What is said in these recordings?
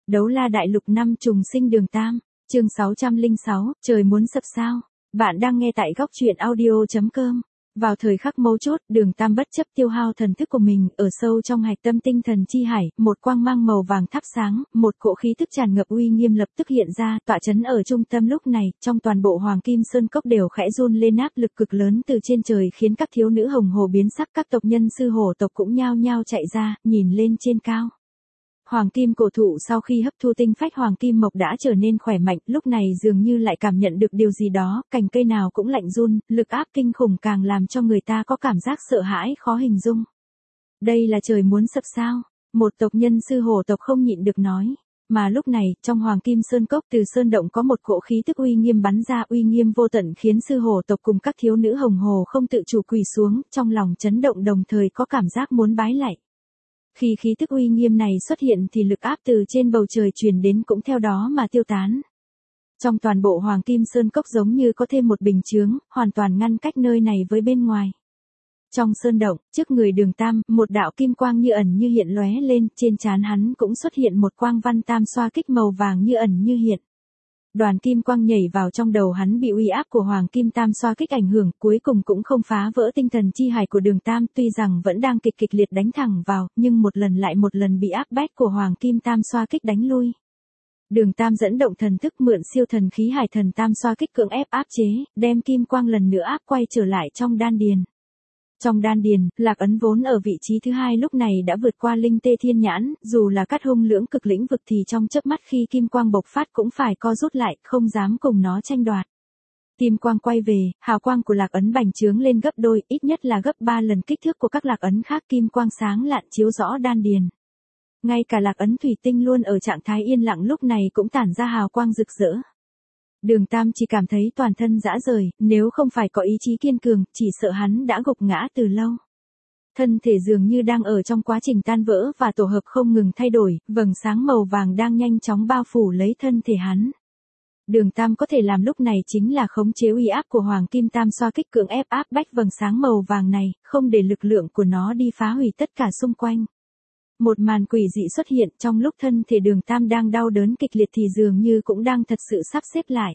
Đấu la đại lục năm trùng sinh đường Tam, chương 606, trời muốn sập sao. Bạn đang nghe tại góc truyện audio.com. Vào thời khắc mấu chốt, đường Tam bất chấp tiêu hao thần thức của mình, ở sâu trong hạch tâm tinh thần chi hải, một quang mang màu vàng thắp sáng, một cỗ khí tức tràn ngập uy nghiêm lập tức hiện ra, tọa chấn ở trung tâm lúc này, trong toàn bộ Hoàng Kim Sơn Cốc đều khẽ run lên, áp lực cực lớn từ trên trời khiến các thiếu nữ hồng hồ biến sắc, các tộc nhân sư hổ tộc cũng nhao nhao chạy ra, nhìn lên trên cao. Hoàng kim cổ thụ sau khi hấp thu tinh phách hoàng kim mộc đã trở nên khỏe mạnh, lúc này dường như lại cảm nhận được điều gì đó, cành cây nào cũng lạnh run, lực áp kinh khủng càng làm cho người ta có cảm giác sợ hãi khó hình dung. Đây là trời muốn sập sao? Một tộc nhân sư hổ tộc không nhịn được nói. Mà lúc này, trong Hoàng Kim Sơn Cốc từ sơn động có một cỗ khí tức uy nghiêm bắn ra, uy nghiêm vô tận khiến sư hổ tộc cùng các thiếu nữ hồng hồ không tự chủ quỳ xuống, trong lòng chấn động đồng thời có cảm giác muốn bái lạy. Khi khí tức uy nghiêm này xuất hiện thì lực áp từ trên bầu trời truyền đến cũng theo đó mà tiêu tán. Trong toàn bộ Hoàng Kim Sơn Cốc giống như có thêm một bình chướng, hoàn toàn ngăn cách nơi này với bên ngoài. Trong sơn động, trước người đường Tam, một đạo kim quang như ẩn như hiện lóe lên, trên trán hắn cũng xuất hiện một quang văn tam xoa kích màu vàng như ẩn như hiện. Đoàn kim quang nhảy vào trong đầu hắn, bị uy áp của Hoàng Kim Tam xoa kích ảnh hưởng, cuối cùng cũng không phá vỡ tinh thần chi hải của đường Tam, tuy rằng vẫn đang kịch liệt đánh thẳng vào, nhưng một lần lại một lần bị áp bách của Hoàng Kim Tam xoa kích đánh lui. Đường Tam dẫn động thần thức mượn siêu thần khí hải thần tam xoa kích cưỡng ép áp chế, đem kim quang lần nữa áp quay trở lại trong đan điền. Trong đan điền, Lạc Ấn vốn ở vị trí thứ hai lúc này đã vượt qua Linh Tê Thiên Nhãn, dù là Cát Hung lưỡng cực lĩnh vực thì trong chớp mắt khi kim quang bộc phát cũng phải co rút lại, không dám cùng nó tranh đoạt. Kim quang quay về, hào quang của Lạc Ấn bành trướng lên gấp đôi, ít nhất là gấp 3 lần kích thước của các Lạc Ấn khác, kim quang sáng lạn chiếu rõ đan điền. Ngay cả Lạc Ấn thủy tinh luôn ở trạng thái yên lặng lúc này cũng tản ra hào quang rực rỡ. Đường Tam chỉ cảm thấy toàn thân rã rời, nếu không phải có ý chí kiên cường, chỉ sợ hắn đã gục ngã từ lâu. Thân thể dường như đang ở trong quá trình tan vỡ và tổ hợp không ngừng thay đổi, vầng sáng màu vàng đang nhanh chóng bao phủ lấy thân thể hắn. Đường Tam có thể làm lúc này chính là khống chế uy áp của Hoàng Kim Tam xoa kích cưỡng ép áp bách vầng sáng màu vàng này, không để lực lượng của nó đi phá hủy tất cả xung quanh. Một màn quỷ dị xuất hiện, trong lúc thân thể đường Tam đang đau đớn kịch liệt thì dường như cũng đang thật sự sắp xếp lại.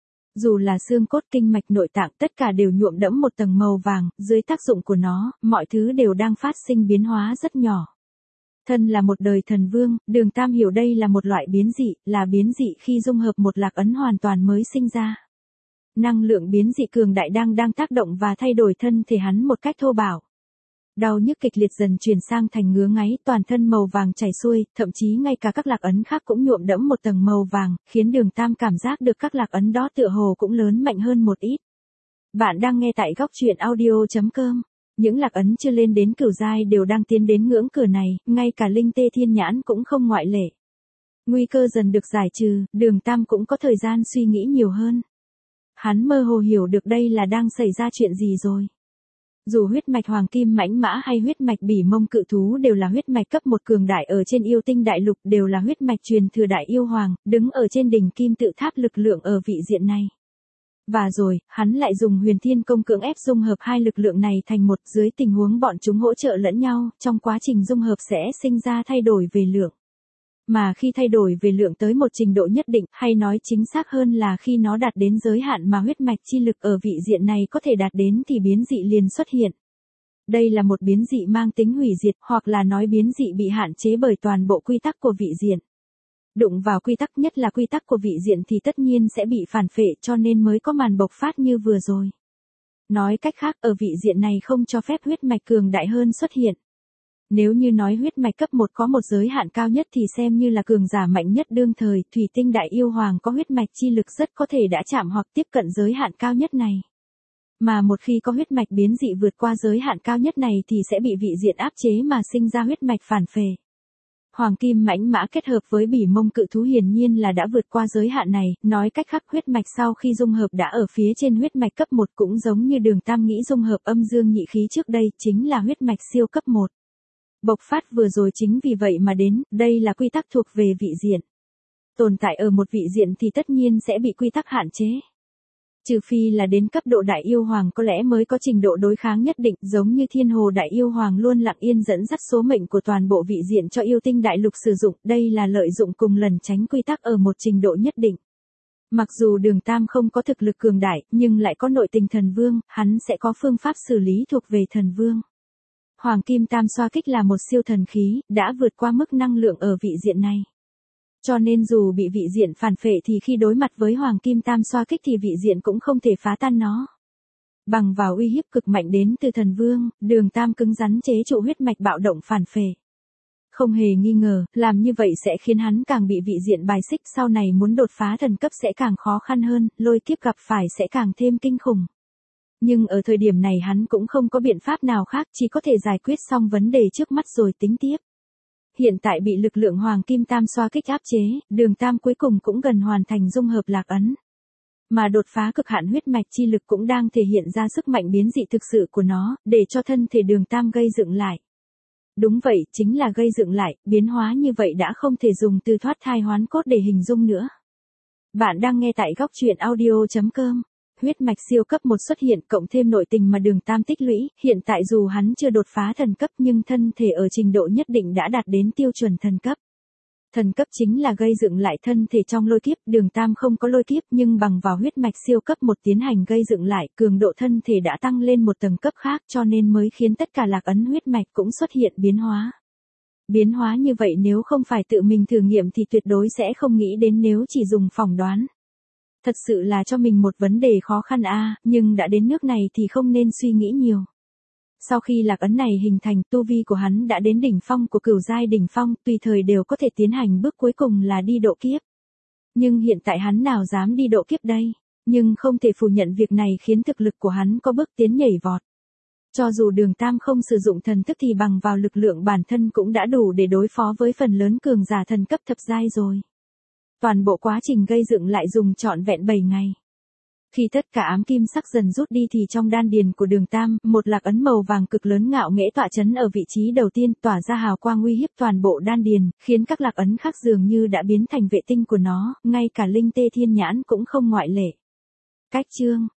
Dù là xương cốt kinh mạch nội tạng tất cả đều nhuộm đẫm một tầng màu vàng, dưới tác dụng của nó, mọi thứ đều đang phát sinh biến hóa rất nhỏ. Thân là một đời thần vương, đường Tam hiểu đây là một loại biến dị, là biến dị khi dung hợp một Lạc Ấn hoàn toàn mới sinh ra. Năng lượng biến dị cường đại đang tác động và thay đổi thân thể hắn một cách thô bạo. Đau nhức kịch liệt dần chuyển sang thành ngứa ngáy, toàn thân màu vàng chảy xuôi, thậm chí ngay cả các Lạc Ấn khác cũng nhuộm đẫm một tầng màu vàng, khiến đường Tam cảm giác được các Lạc Ấn đó tựa hồ cũng lớn mạnh hơn một ít. Bạn đang nghe tại góc truyện audio.com. Những Lạc Ấn chưa lên đến cửu giai đều đang tiến đến ngưỡng cửa này, ngay cả Linh Tê Thiên Nhãn cũng không ngoại lệ. Nguy cơ dần được giải trừ, đường Tam cũng có thời gian suy nghĩ nhiều hơn. Hắn mơ hồ hiểu được đây là đang xảy ra chuyện gì rồi. Dù huyết mạch hoàng kim mãnh mã hay huyết mạch bỉ mông cự thú đều là huyết mạch cấp 1 cường đại ở trên yêu tinh đại lục, đều là huyết mạch truyền thừa đại yêu hoàng, đứng ở trên đỉnh kim tự tháp lực lượng ở vị diện này. Và rồi, hắn lại dùng Huyền Thiên Công cưỡng ép dung hợp hai lực lượng này thành một, dưới tình huống bọn chúng hỗ trợ lẫn nhau, trong quá trình dung hợp sẽ sinh ra thay đổi về lượng. Mà khi thay đổi về lượng tới một trình độ nhất định, hay nói chính xác hơn là khi nó đạt đến giới hạn mà huyết mạch chi lực ở vị diện này có thể đạt đến thì biến dị liền xuất hiện. Đây là một biến dị mang tính hủy diệt, hoặc là nói biến dị bị hạn chế bởi toàn bộ quy tắc của vị diện. Đụng vào quy tắc, nhất là quy tắc của vị diện thì tất nhiên sẽ bị phản phệ, cho nên mới có màn bộc phát như vừa rồi. Nói cách khác, ở vị diện này không cho phép huyết mạch cường đại hơn xuất hiện. Nếu như nói huyết mạch cấp 1 có một giới hạn cao nhất thì xem như là cường giả mạnh nhất đương thời, Thủy Tinh Đại Yêu Hoàng có huyết mạch chi lực rất có thể đã chạm hoặc tiếp cận giới hạn cao nhất này. Mà một khi có huyết mạch biến dị vượt qua giới hạn cao nhất này thì sẽ bị vị diện áp chế mà sinh ra huyết mạch phản phệ. Hoàng kim mãnh mã kết hợp với bỉ mông cự thú hiển nhiên là đã vượt qua giới hạn này, nói cách khác huyết mạch sau khi dung hợp đã ở phía trên huyết mạch cấp 1, cũng giống như đường Tam nghĩ dung hợp âm dương nhị khí trước đây chính là huyết mạch siêu cấp 1. Bộc phát vừa rồi chính vì vậy mà đến, đây là quy tắc thuộc về vị diện. Tồn tại ở một vị diện thì tất nhiên sẽ bị quy tắc hạn chế. Trừ phi là đến cấp độ đại yêu hoàng có lẽ mới có trình độ đối kháng nhất định, giống như Thiên Hồ đại yêu hoàng luôn lặng yên dẫn dắt số mệnh của toàn bộ vị diện cho yêu tinh đại lục sử dụng, đây là lợi dụng cùng lẩn tránh quy tắc ở một trình độ nhất định. Mặc dù Đường Tam không có thực lực cường đại, nhưng lại có nội tình thần vương, hắn sẽ có phương pháp xử lý thuộc về thần vương. Hoàng Kim Tam xoa kích là một siêu thần khí, đã vượt qua mức năng lượng ở vị diện này. Cho nên dù bị vị diện phản phệ thì khi đối mặt với Hoàng Kim Tam xoa kích thì vị diện cũng không thể phá tan nó. Bằng vào uy hiếp cực mạnh đến từ thần vương, Đường Tam cứng rắn chế trụ huyết mạch bạo động phản phệ. Không hề nghi ngờ, làm như vậy sẽ khiến hắn càng bị vị diện bài xích, sau này muốn đột phá thần cấp sẽ càng khó khăn hơn, lôi kiếp gặp phải sẽ càng thêm kinh khủng. Nhưng ở thời điểm này hắn cũng không có biện pháp nào khác, chỉ có thể giải quyết xong vấn đề trước mắt rồi tính tiếp. Hiện tại bị lực lượng Hoàng Kim Tam xoa kích áp chế, Đường Tam cuối cùng cũng gần hoàn thành dung hợp lạc ấn. Mà đột phá cực hạn huyết mạch chi lực cũng đang thể hiện ra sức mạnh biến dị thực sự của nó, để cho thân thể Đường Tam gây dựng lại. Đúng vậy, chính là gây dựng lại, biến hóa như vậy đã không thể dùng từ thoát thai hoán cốt để hình dung nữa. Bạn đang nghe tại góc truyện audio.com. Huyết mạch siêu cấp một xuất hiện cộng thêm nội tình mà Đường Tam tích lũy, hiện tại dù hắn chưa đột phá thần cấp nhưng thân thể ở trình độ nhất định đã đạt đến tiêu chuẩn thần cấp. Thần cấp chính là gây dựng lại thân thể trong lôi kiếp, Đường Tam không có lôi kiếp nhưng bằng vào huyết mạch siêu cấp một tiến hành gây dựng lại, cường độ thân thể đã tăng lên một tầng cấp khác cho nên mới khiến tất cả lạc ấn huyết mạch cũng xuất hiện biến hóa. Biến hóa như vậy nếu không phải tự mình thử nghiệm thì tuyệt đối sẽ không nghĩ đến, nếu chỉ dùng phỏng đoán. Thật sự là cho mình một vấn đề khó khăn nhưng đã đến nước này thì không nên suy nghĩ nhiều. Sau khi lạc ấn này hình thành, tu vi của hắn đã đến đỉnh phong của cửu giai đỉnh phong, tùy thời đều có thể tiến hành bước cuối cùng là đi độ kiếp. Nhưng hiện tại hắn nào dám đi độ kiếp đây? Nhưng không thể phủ nhận việc này khiến thực lực của hắn có bước tiến nhảy vọt. Cho dù Đường Tam không sử dụng thần thức thì bằng vào lực lượng bản thân cũng đã đủ để đối phó với phần lớn cường giả thần cấp thập giai rồi. Toàn bộ quá trình gây dựng lại dùng trọn vẹn 7 ngày. Khi tất cả ám kim sắc dần rút đi thì trong đan điền của Đường Tam, một lạc ấn màu vàng cực lớn ngạo nghễ tọa chấn ở vị trí đầu tiên, tỏa ra hào quang uy hiếp toàn bộ đan điền, khiến các lạc ấn khác dường như đã biến thành vệ tinh của nó, ngay cả linh tê thiên nhãn cũng không ngoại lệ. Cách chương